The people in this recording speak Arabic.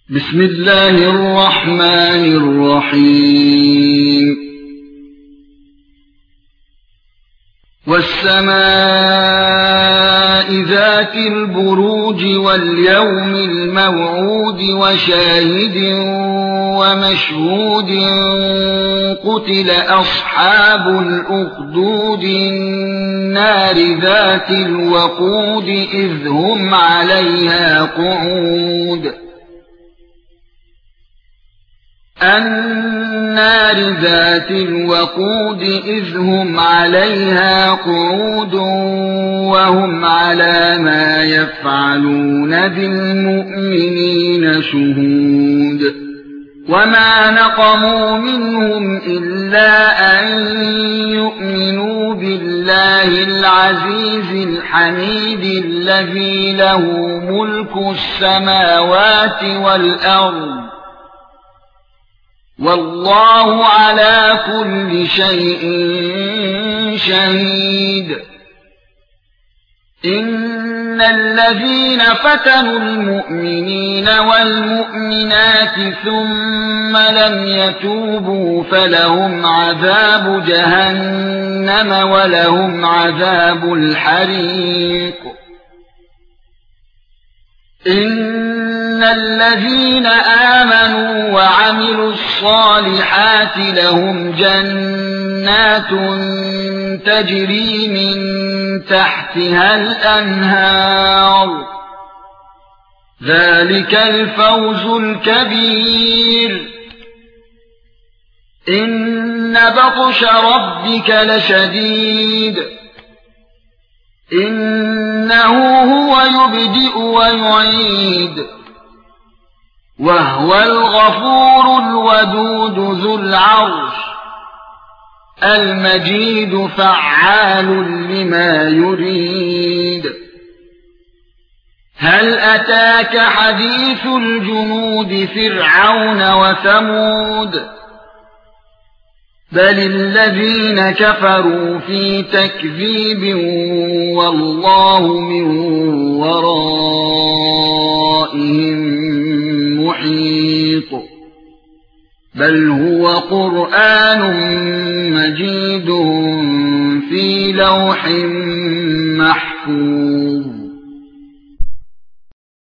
بسم الله الرحمن الرحيم والسماء ذات البروج واليوم الموعود وشاهد ومشهود قتل أصحاب الأخدود النار ذات الوقود إذ هم عليها قعود النار ذات الوقود إذ هم عليها قعود وهم على ما يفعلون بالمؤمنين شهود وما نقموا منهم إلا أن يؤمنوا بالله العزيز الحميد الذي له ملك السماوات والأرض والله على كل شيء شهيد إن الذين فتنوا المؤمنين والمؤمنات ثم لم يتوبوا فلهم عذاب جهنم ولهم عذاب الحريق إن الذين آمنوا وعملوا الصالحات لهم جنات تجري من تحتها الأنهار ذلك الفوز الكبير إن بطش ربك لشديد إنه هو يبدئ ويعيد وهو الغفور الودود ذو العرش المجيد فعال لما يريد هل أتاك حديث الجنود فرعون وثمود بل الذين كفروا في تكذيب والله من ورائهم محيط بل هو قرآن مجيد في لوح محفوظ